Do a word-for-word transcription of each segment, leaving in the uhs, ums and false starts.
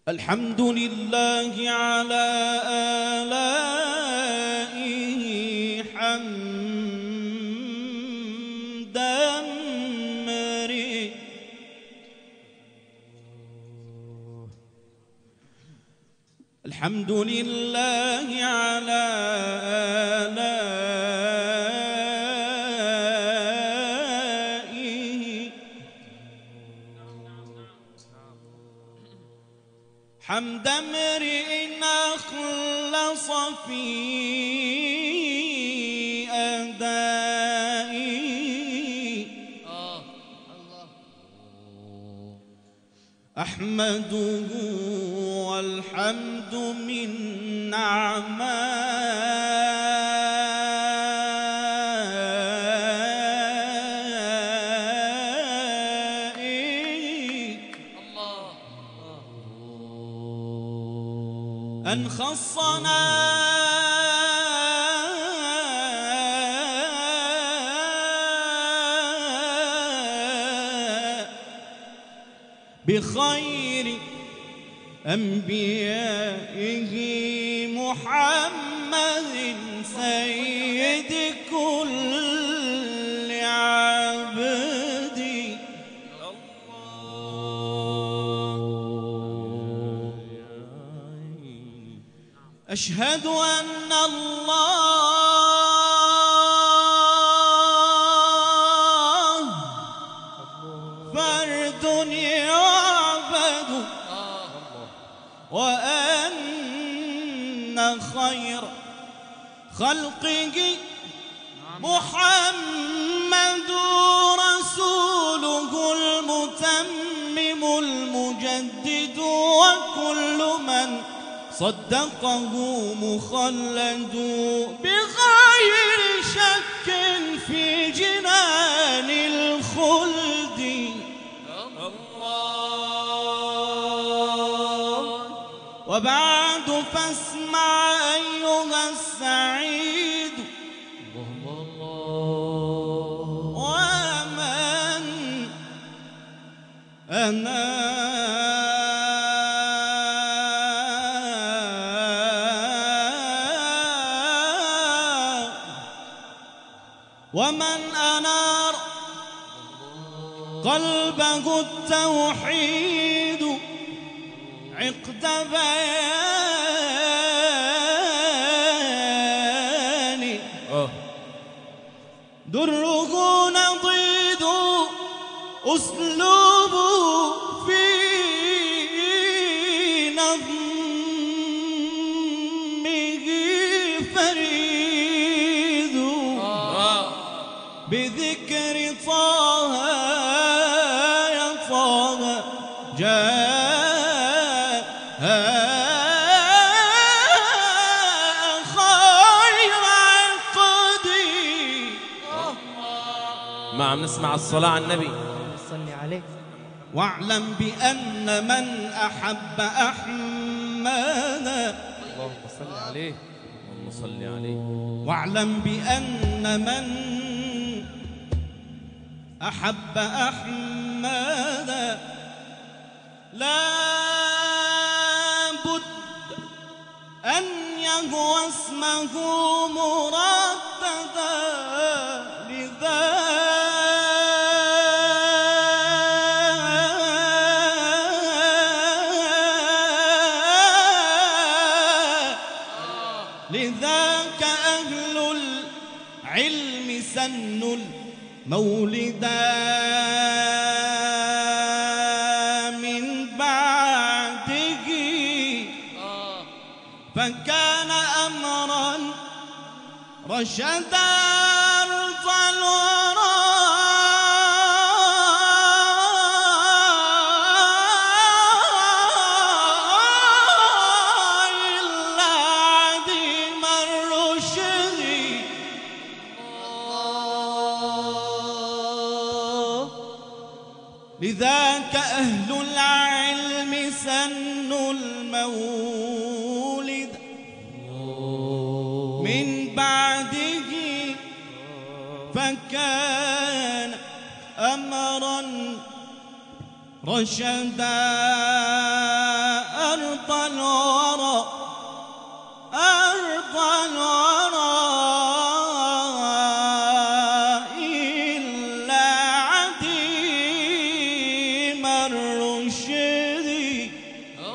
الحمد لله على آلائه حمدا مريء. الحمد لله على آلائه حمد امرئ أخلص في أدائه. أحمده والحمد من نعمائه أن خصنا بخير أنبيائه محمد سيد كل عبد. أشهد أن الله فرد يعبد وأن خير خلقه محمد رسوله المتمم المجدد وكل من صدقه مخلد بغير شك في جنان الخلد. وبعد فاسمع أيها السعيد ومن أنا ومن أنار قلبه التوحيد عقد بيان دره نضيد أسلوبه في نظمه فريد بذكر طه يا طه جاء خير عقدي. ما عم نسمع الصلاة على النبي صلي عليه. واعلم بأن من أحب أحمد اللهم صل عليه اللهم صل عليه. واعلم بأن من أحب أحمد لا بد أن يهوى اسمه مرددا لذا لذاك أهل العلم سنوا المولدا من بعده فكان أمرا رشدا أرض الورى إلا عديم الرشد. لذاك أهل العلم سنوا المولد من بعده فكان أمرا رشدا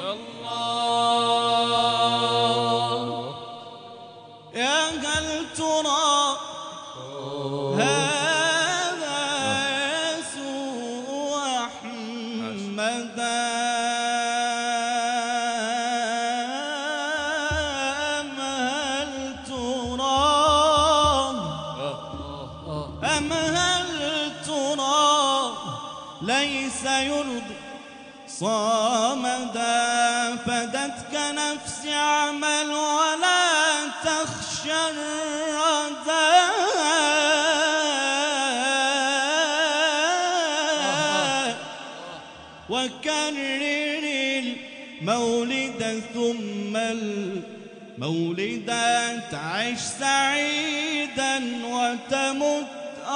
الله. يا هل ترى هذا يسوع أحمدا أم هل ترى أم هل ترى ليس يرضي صامدا فدتك نفسي اعمل ولا تخشى الردى وكرر المولد ثم المولد تعش سعيدا وتمت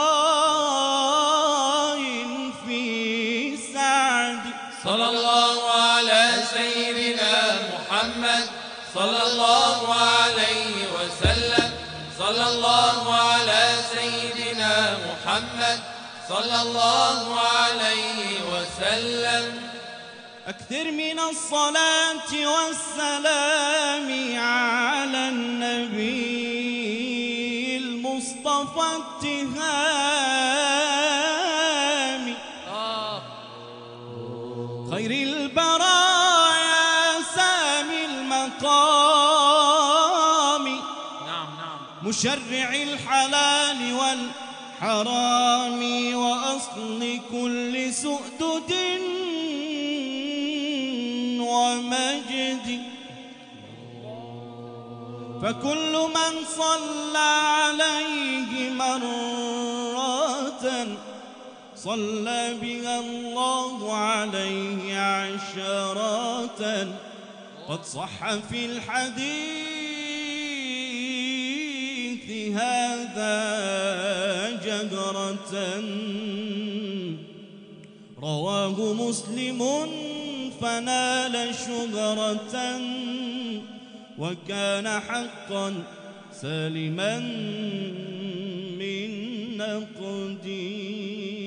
آه في سعد. صلى الله على سيدنا محمد صلى الله عليه وسلم. صلى الله على سيدنا محمد صلى الله عليه وسلم. أكثر من الصلاة والسلام على النبي المصطفى التهامي خير البرايا سامي المقام نعم نعم مشرع الحلال والحرام وأصل كل سؤدد ومجد. فكل من صلى عليه مرة صلى بها الله عليه عشرة. قد صح في الحديث هذا جهرة رواه مسلم فنال شهرة وكان حقا سالما من نقدي.